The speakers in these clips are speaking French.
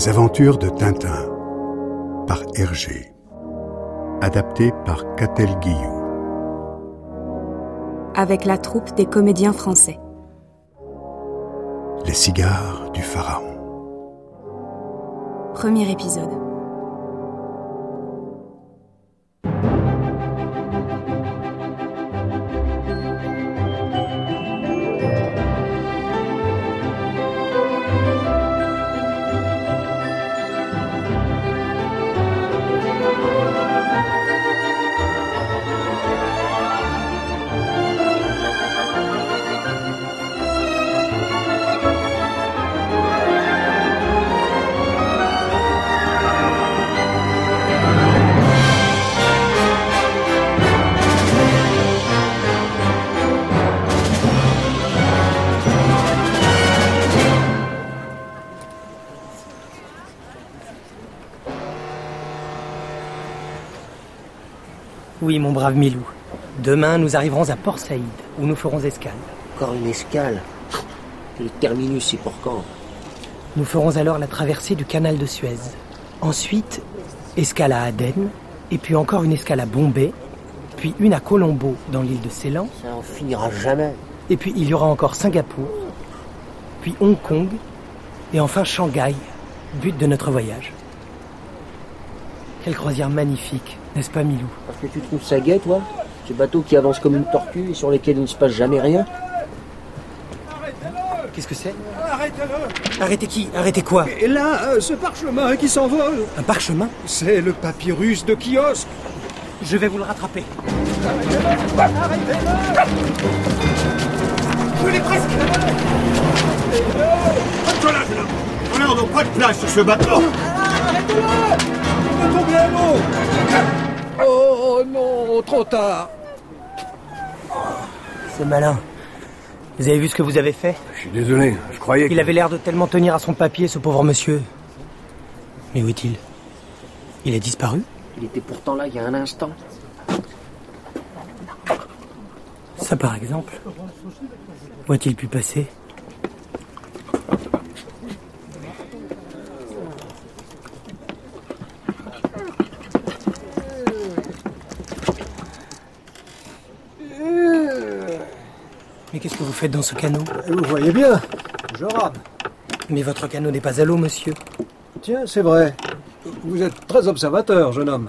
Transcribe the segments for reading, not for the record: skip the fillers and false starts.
Les aventures de Tintin par Hergé. Adapté par Catel Guillou. Avec la troupe des comédiens français. Les cigares du pharaon. Premier épisode. Oui, mon brave Milou. Demain, nous arriverons à Port Saïd, où nous ferons escale. Encore une escale. Le terminus, c'est pour quand? Nous ferons alors la traversée du canal de Suez. Ensuite, escale à Aden, et puis encore une escale à Bombay, puis une à Colombo, dans l'île de Ceylan. Ça en finira jamais. Et puis il y aura encore Singapour, puis Hong Kong, et enfin Shanghai, but de notre voyage. Quelle croisière magnifique, n'est-ce pas, Milou? Parce que tu trouves ça gai, toi? Ces bateaux qui avancent comme une tortue et sur lesquels il ne se passe jamais rien? Qu'est-ce que c'est? Arrêtez-le! Arrêtez qui? Arrêtez quoi? Et là, ce parchemin qui s'envole! Un parchemin? C'est le papyrus de Kiosque! Je vais vous le rattraper. Arrêtez-le! Je l'ai presque! Arrêtez-le! On n'a pas de place sur ce bateau! Arrêtez-le! Il va tomber à l'eau! Oh non, trop tard! C'est malin. Vous avez vu ce que vous avez fait? Je suis désolé, je croyais Il avait l'air de tellement tenir à son papier, ce pauvre monsieur. Mais où est-il? Il a disparu? Il était pourtant là il y a un instant. Ça, par exemple. Où a-t-il pu passer? Mais qu'est-ce que vous faites dans ce canot? Vous voyez bien, je rame. Mais votre canot n'est pas à l'eau, monsieur. Tiens, c'est vrai. Vous êtes très observateur, jeune homme.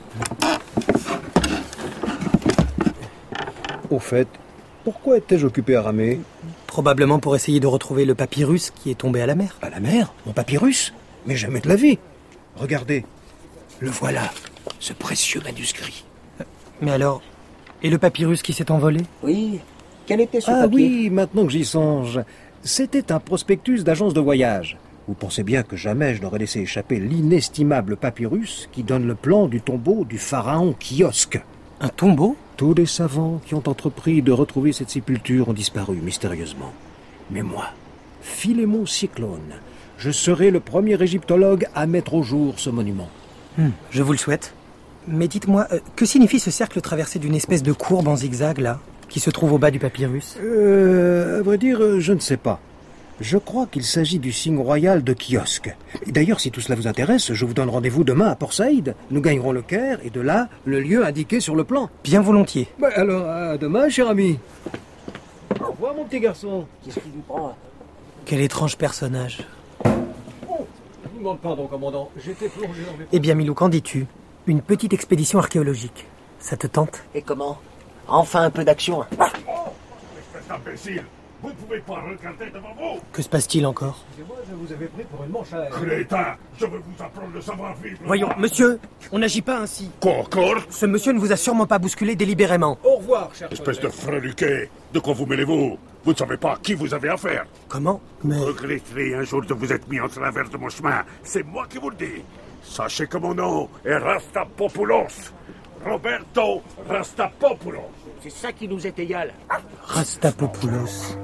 Au fait, pourquoi étais-je occupé à ramer? Probablement pour essayer de retrouver le papyrus qui est tombé à la mer. À la mer? Mon papyrus? Mais jamais de la vie. Regardez, le voilà, ce précieux manuscrit. Mais alors, et le papyrus qui s'est envolé? Oui. Quel était ce Ah papier? oui, maintenant que j'y songe. C'était un prospectus d'agence de voyage. Vous pensez bien que jamais je n'aurais laissé échapper l'inestimable papyrus qui donne le plan du tombeau du pharaon Kiosque. Un tombeau? Tous les savants qui ont entrepris de retrouver cette sépulture ont disparu mystérieusement. Mais moi, Philémon Cyclone, je serai le premier égyptologue à mettre au jour ce monument. Je vous le souhaite. Mais dites-moi, que signifie ce cercle traversé d'une espèce de courbe en zigzag, là, qui se trouve au bas du papyrus? À vrai dire, je ne sais pas. Je crois qu'il s'agit du signe royal de Kiosque. Et d'ailleurs, si tout cela vous intéresse, je vous donne rendez-vous demain à Port Saïd. Nous gagnerons le Caire et de là, le lieu indiqué sur le plan. Bien volontier. Alors, à demain, cher ami. Au revoir, mon petit garçon. Qu'est-ce qui lui prend? Quel étrange personnage. Oh, je vous demande pardon, commandant. J'étais plongé dans les... Eh bien, Milou, qu'en dis-tu? Une petite expédition archéologique. Ça te tente? Et comment? Enfin un peu d'action. Espèce d'imbécile! Vous ne pouvez pas regarder devant vous! Que se passe-t-il encore? Excusez-moi, je vous avais pris pour une manche à air. Crétin! Je veux vous apprendre le savoir-vivre! Voyons, monsieur, on n'agit pas ainsi. Quoi encore? Ce monsieur ne vous a sûrement pas bousculé délibérément. Au revoir, cher Espèce de collègue. freluquet! De quoi vous mêlez-vous? Vous ne savez pas à qui vous avez affaire! Comment? Mais... Regretterez un jour de vous être mis en travers de mon chemin. C'est moi qui vous le dis. Sachez que mon nom est Rastapopoulos. Roberto Rastapopoulos. C'est ça qui nous est égal. Rastapopoulos.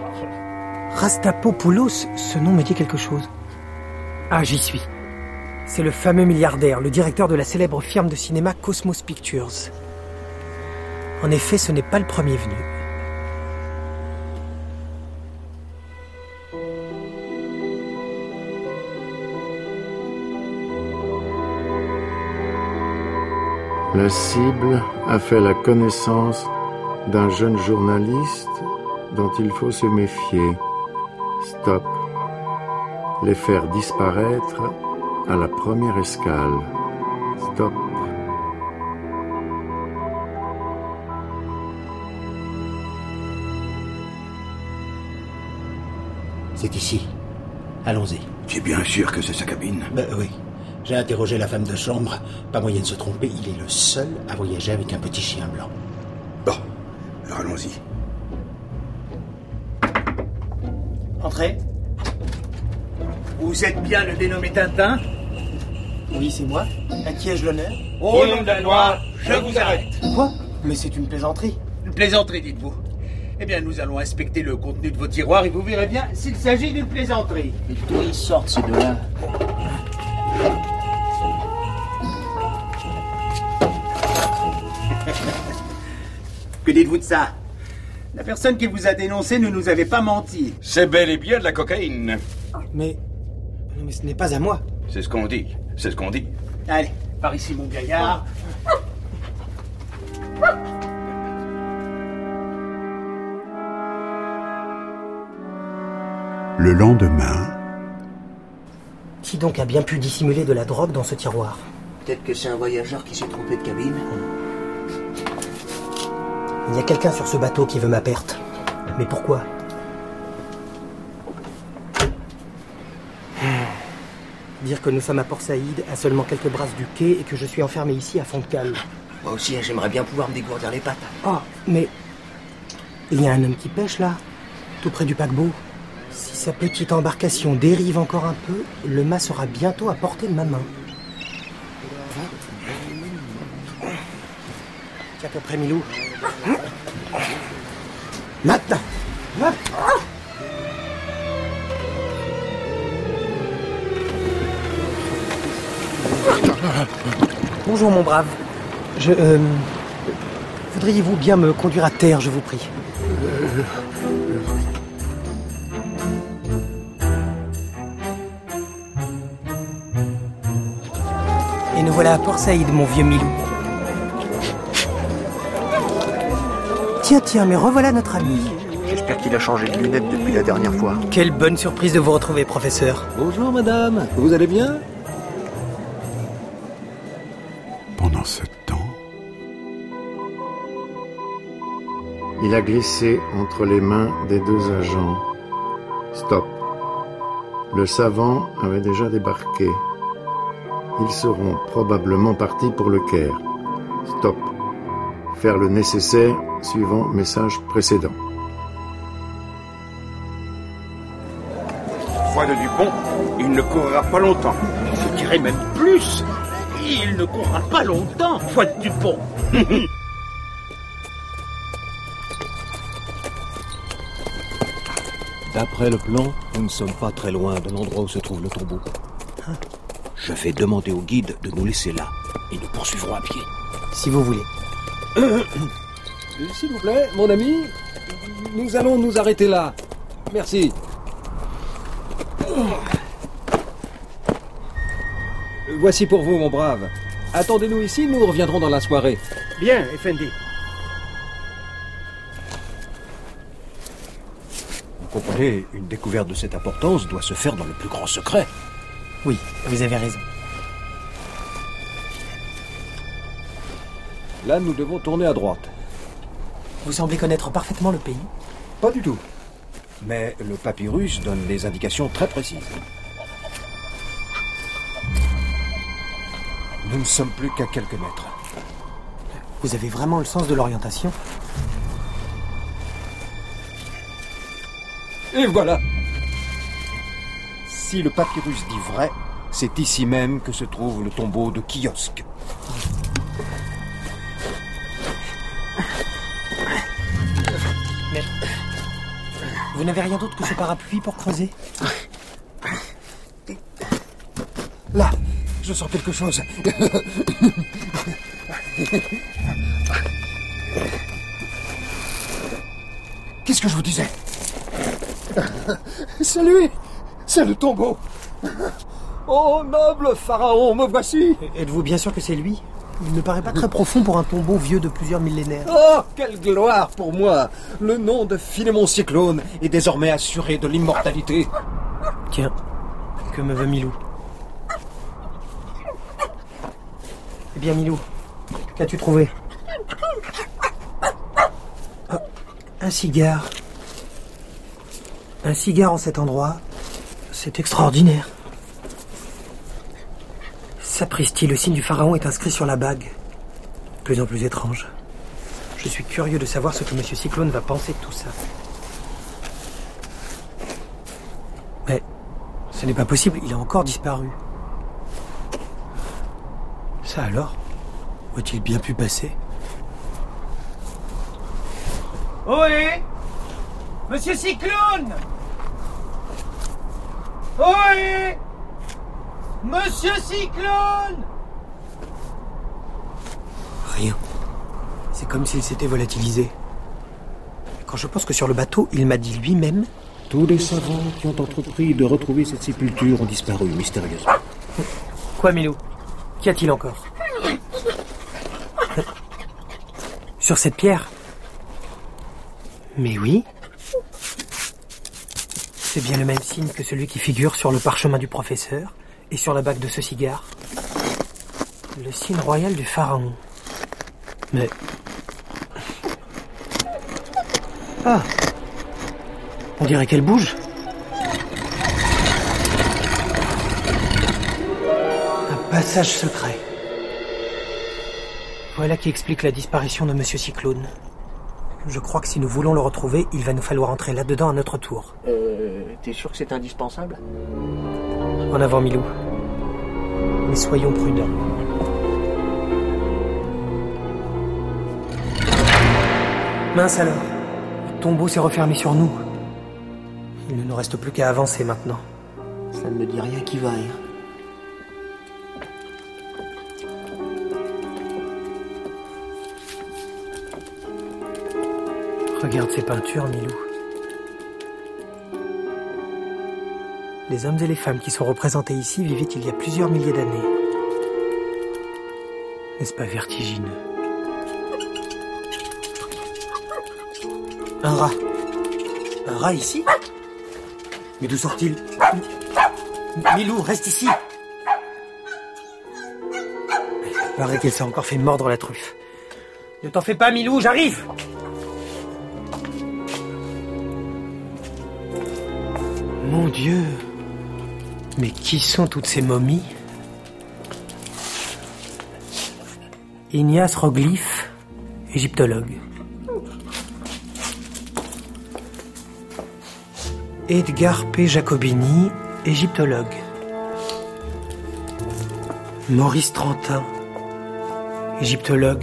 Rastapopoulos, ce nom me dit quelque chose. Ah, j'y suis. C'est le fameux milliardaire, le directeur de la célèbre firme de cinéma Cosmos Pictures. En effet, ce n'est pas le premier venu. La cible a fait la connaissance d'un jeune journaliste dont il faut se méfier. Stop. Les faire disparaître à la première escale. Stop. C'est ici. Allons-y. Tu es bien sûr que c'est sa cabine? Ben oui. J'ai interrogé la femme de chambre. Pas moyen de se tromper, il est le seul à voyager avec un petit chien blanc. Bon, alors allons-y. Entrez. Vous êtes bien le dénommé Tintin? Oui, c'est moi. À qui ai-je l'honneur? Au nom d'un noir, je vous arrête. Quoi? Mais c'est une plaisanterie. Une plaisanterie, dites-vous? Eh bien, nous allons inspecter le contenu de vos tiroirs et vous verrez bien s'il s'agit d'une plaisanterie. Mais d'où ils sortent, ces deux-là? Que dites-vous de ça? La personne qui vous a dénoncé ne nous avait pas menti. C'est bel et bien de la cocaïne. Mais ce n'est pas à moi. C'est ce qu'on dit. C'est ce qu'on dit. Allez, par ici, mon gaillard. Le lendemain, Qui donc a bien pu dissimuler de la drogue dans ce tiroir? Peut-être que c'est un voyageur qui s'est trompé de cabine. Il y a quelqu'un sur ce bateau qui veut ma perte. Mais pourquoi? Dire que nous sommes à Port Saïd, à seulement quelques brasses du quai, et que je suis enfermé ici à fond de cale. Moi aussi, j'aimerais bien pouvoir me dégourdir les pattes. Oh, mais... il y a un homme qui pêche, là, tout près du paquebot. Si sa petite embarcation dérive encore un peu, le mât sera bientôt à portée de ma main. Tiens, peu près, Milou. Maintenant. Bonjour, mon brave. Voudriez-vous bien me conduire à terre, je vous prie? Et nous voilà à Port Saïd, mon vieux Milou. Tiens, mais revoilà notre ami. J'espère qu'il a changé de lunettes depuis la dernière fois. Quelle bonne surprise de vous retrouver, professeur. Bonjour, madame. Vous allez bien? pendant ce temps, il a glissé entre les mains des deux agents. Stop. Le savant avait déjà débarqué. Ils seront probablement partis pour le Caire. Stop. Faire le nécessaire suivant message précédent. Foi de Dupont, il ne courra pas longtemps. Je dirais même plus. Il ne courra pas longtemps, Foi de Dupont. D'après le plan, nous ne sommes pas très loin de l'endroit où se trouve le tombeau. Je vais demander au guide de nous laisser là, et nous poursuivrons à pied. Si vous voulez. S'il vous plaît, mon ami, nous allons nous arrêter là. Merci. Voici pour vous, mon brave. Attendez-nous ici, nous reviendrons dans la soirée. Bien, Effendi. Vous comprenez, une découverte de cette importance doit se faire dans le plus grand secret. Oui, vous avez raison. Là, nous devons tourner à droite. Vous semblez connaître parfaitement le pays. Pas du tout. Mais le papyrus donne des indications très précises. Nous ne sommes plus qu'à quelques mètres. Vous avez vraiment le sens de l'orientation? Et voilà. Si le papyrus dit vrai, c'est ici même que se trouve le tombeau de Kiosque. Mais... vous n'avez rien d'autre que ce parapluie pour creuser? Là, je sens quelque chose. Qu'est-ce que je vous disais? C'est lui! C'est le tombeau! Oh, noble pharaon, me voici! Êtes-vous bien sûr que c'est lui? Il ne paraît pas très profond pour un tombeau vieux de plusieurs millénaires. Oh, quelle gloire pour moi! Le nom de Philémon Cyclone est désormais assuré de l'immortalité. Tiens, que me veut Milou? Eh bien, Milou, qu'as-tu trouvé? Oh, un cigare. Un cigare en cet endroit, c'est extraordinaire. Sapristi, le signe du pharaon est inscrit sur la bague. De plus en plus étrange. Je suis curieux de savoir ce que M. Cyclone va penser de tout ça. Mais ce n'est pas possible, il a encore disparu. Ça alors? Où a-t-il bien pu passer? Ohé! Monsieur Cyclone! Ohé! Monsieur Cyclone! Rien. C'est comme s'il s'était volatilisé. Quand je pense que sur le bateau, il m'a dit lui-même... Tous les savants qui ont entrepris de retrouver cette sépulture ont disparu mystérieusement. Quoi, Milou? Qu'y a-t-il encore? Sur cette pierre? Mais oui. C'est bien le même signe que celui qui figure sur le parchemin du professeur et sur la bague de ce cigare. Le signe royal du pharaon. Mais... Ah! On dirait qu'elle bouge. Un passage secret. Voilà qui explique la disparition de Monsieur Cyclone. Je crois que si nous voulons le retrouver, il va nous falloir entrer là-dedans à notre tour. T'es sûr que c'est indispensable? En avant, Milou. Mais soyons prudents. Mince alors. Le tombeau s'est refermé sur nous. Il ne nous reste plus qu'à avancer maintenant. Ça ne me dit rien qui vaille. Regarde ces peintures, Milou. Les hommes et les femmes qui sont représentés ici vivaient il y a plusieurs milliers d'années. N'est-ce pas vertigineux? Un rat. Un rat ici? Mais d'où sort-il? Milou, reste ici! Il paraît qu'elle s'est encore fait mordre la truffe. Ne t'en fais pas, Milou, j'arrive! Mon Dieu! Mais qui sont toutes ces momies? Ignace Roglyphe, égyptologue. Edgar P. Jacobini, égyptologue. Maurice Trentin, égyptologue.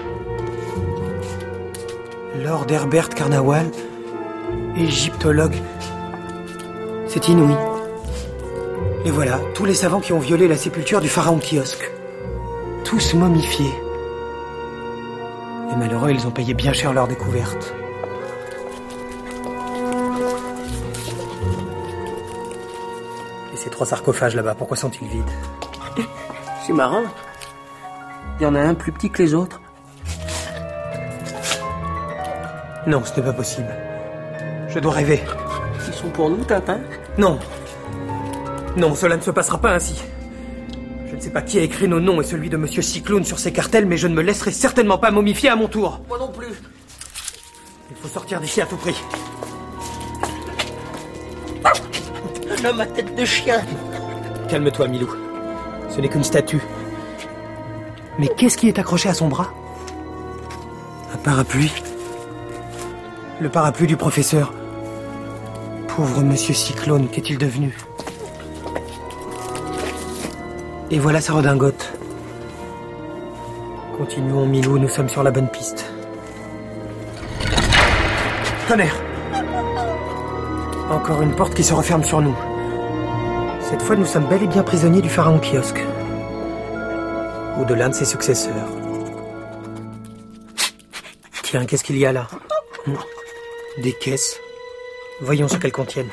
Lord Herbert Carnawal, égyptologue. C'est inouï. Et voilà, tous les savants qui ont violé la sépulture du pharaon Kiosque. Tous momifiés. Les malheureux, ils ont payé bien cher leur découverte. Et ces 3 sarcophages là-bas, pourquoi sont-ils vides? C'est marrant. Il y en a un plus petit que les autres. Non, ce n'est pas possible. Je dois rêver. Ils sont pour nous, Tintin? Non. Non, cela ne se passera pas ainsi. Je ne sais pas qui a écrit nos noms et celui de Monsieur Cyclone sur ces cartels, mais je ne me laisserai certainement pas momifier à mon tour. Moi non plus. Il faut sortir d'ici à tout prix. Un homme à tête de chien. Calme-toi, Milou. Ce n'est qu'une statue. Mais qu'est-ce qui est accroché à son bras? Un parapluie. Le parapluie du professeur. Pauvre Monsieur Cyclone, qu'est-il devenu? Et voilà sa redingote. Continuons, Milou, nous sommes sur la bonne piste. Tonnerre! Encore une porte qui se referme sur nous. Cette fois, nous sommes bel et bien prisonniers du pharaon Kiosque. Ou de l'un de ses successeurs. Tiens, qu'est-ce qu'il y a là? Des caisses. Voyons ce qu'elles contiennent.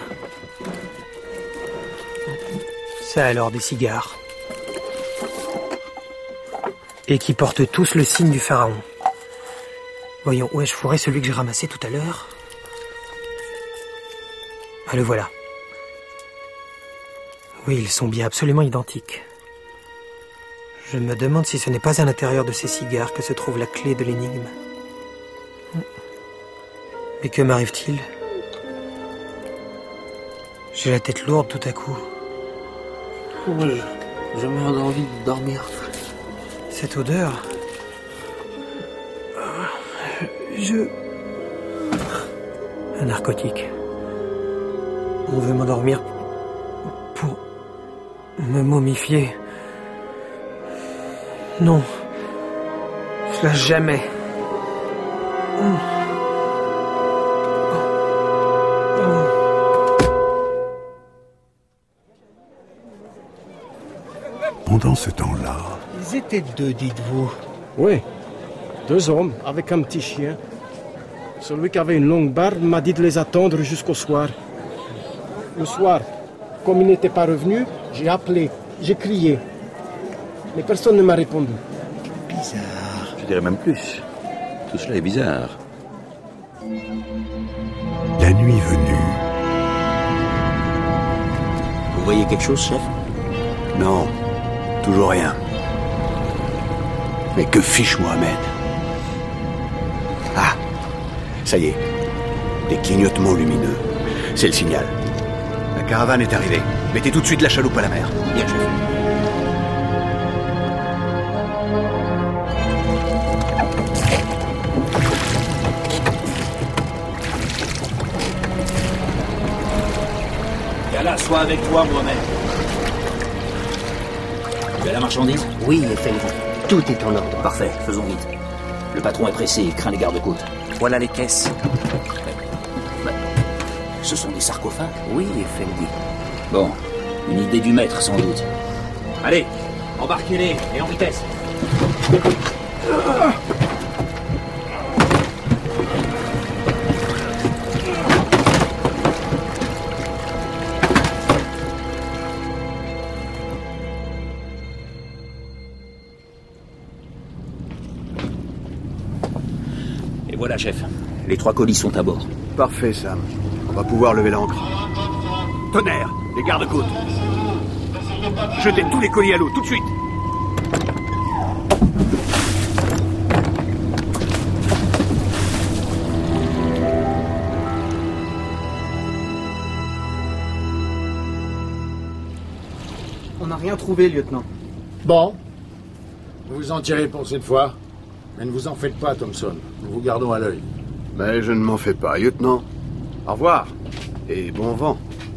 Ça alors, des cigares. Et qui portent tous le signe du pharaon. Voyons, où ai-je fourré celui que j'ai ramassé tout à l'heure? Ah, le voilà. Oui, ils sont bien absolument identiques. Je me demande si ce n'est pas à l'intérieur de ces cigares que se trouve la clé de l'énigme. Mais que m'arrive-t-il? J'ai la tête lourde tout à coup. Je meurs d'envie de dormir. Cette odeur... Un narcotique. On veut m'endormir pour me momifier. Non. Cela jamais. Pendant ce temps-là... Ils étaient deux, dites-vous? Oui, 2 hommes avec un petit chien. Celui qui avait une longue barbe m'a dit de les attendre jusqu'au soir. Le soir, comme il n'était pas revenu, j'ai appelé, j'ai crié. Mais personne ne m'a répondu. Bizarre. Je dirais même plus. Tout cela est bizarre. La nuit venue... Vous voyez quelque chose, chef? Non, toujours rien. Mais que fiche Mohamed? Ah, ça y est. Des clignotements lumineux. C'est le signal. La caravane est arrivée. Mettez tout de suite la chaloupe à la mer. Bien, chef. Qu'Allah soit avec toi, Mohamed. Tu as la marchandise? Oui, Effendi. Tout est en ordre. Parfait, faisons vite. Le patron est pressé, il craint les gardes-côtes. Voilà les caisses. Ce sont des sarcophages? Oui, Effendi. Bon, une idée du maître, sans doute. Allez, embarquez-les, et en vitesse. Et voilà, chef. Les 3 colis sont à bord. Parfait, Sam. On va pouvoir lever l'ancre. Tonnerre, les gardes-côtes. Jetez tous les colis à l'eau, tout de suite. On n'a rien trouvé, lieutenant. Bon. Vous vous en tirez pour cette fois. Mais ne vous en faites pas, Thompson. Nous vous gardons à l'œil. Mais je ne m'en fais pas, lieutenant. Au revoir. Et bon vent.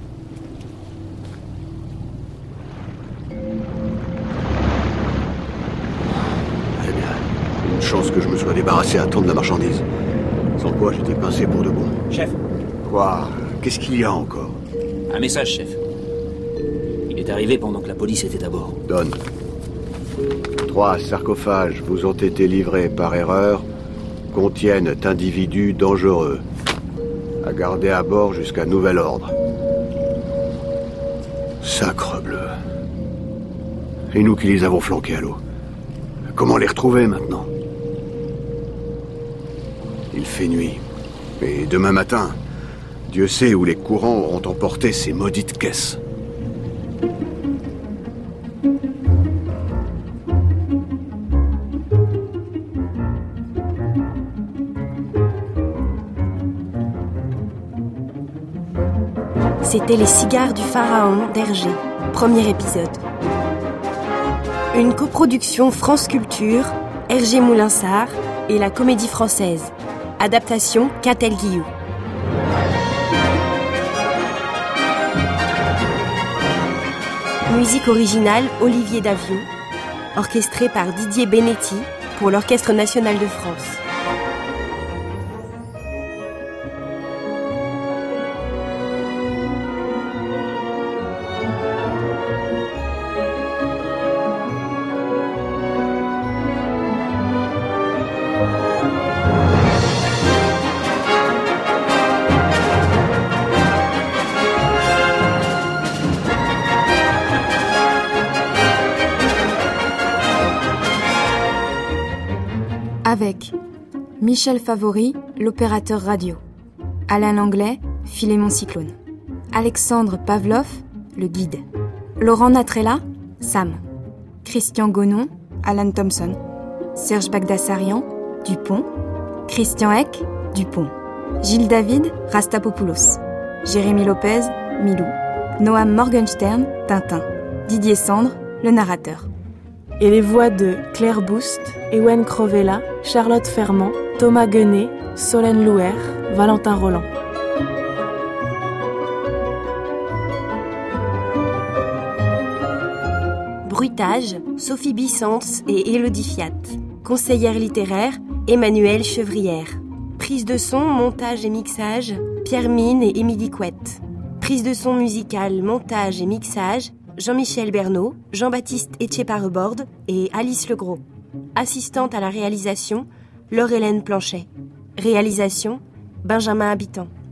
Eh bien, une chance que je me sois débarrassé à temps de la marchandise. Sans quoi j'étais pincé pour de bon. Chef. Quoi? Qu'est-ce qu'il y a encore? Un message, chef. Il est arrivé pendant que la police était à bord. Donne. 3 sarcophages vous ont été livrés par erreur, contiennent individus dangereux. À garder à bord jusqu'à nouvel ordre. Sacrebleu. Et nous qui les avons flanqués à l'eau. Comment les retrouver maintenant? Il fait nuit. Et demain matin, Dieu sait où les courants auront emporté ces maudites caisses. C'était Les cigares du pharaon d'Hergé, premier épisode. Une coproduction France Culture, Hergé Moulinsart et la Comédie Française. Adaptation Catel Guillou. Musique originale Olivier Davion, orchestrée par Didier Benetti pour l'Orchestre National de France. Avec Michel Favori, l'opérateur radio. Alain Langlais, Philémon Cyclone. Alexandre Pavlov, le guide. Laurent Natrella, Sam. Christian Gonon, Alan Thompson. Serge Bagdasarian, Dupont. Christian Eck, Dupont. Gilles David, Rastapopoulos. Jérémy Lopez, Milou. Noam Morgenstern, Tintin. Didier Sandre, le narrateur. Et les voix de Claire Boust, Ewen Crovella, Charlotte Fermant, Thomas Guenet, Solène Louer, Valentin Roland. Bruitage, Sophie Bissens et Élodie Fiat. Conseillère littéraire, Emmanuelle Chevrière. Prise de son, montage et mixage, Pierre Mine et Émilie Couette. Prise de son musicale, montage et mixage, Jean-Michel Bernot, Jean-Baptiste Etchepareborde et Alice Legros. Assistante à la réalisation, Laure-Hélène Planchet. Réalisation, Benjamin Habitant.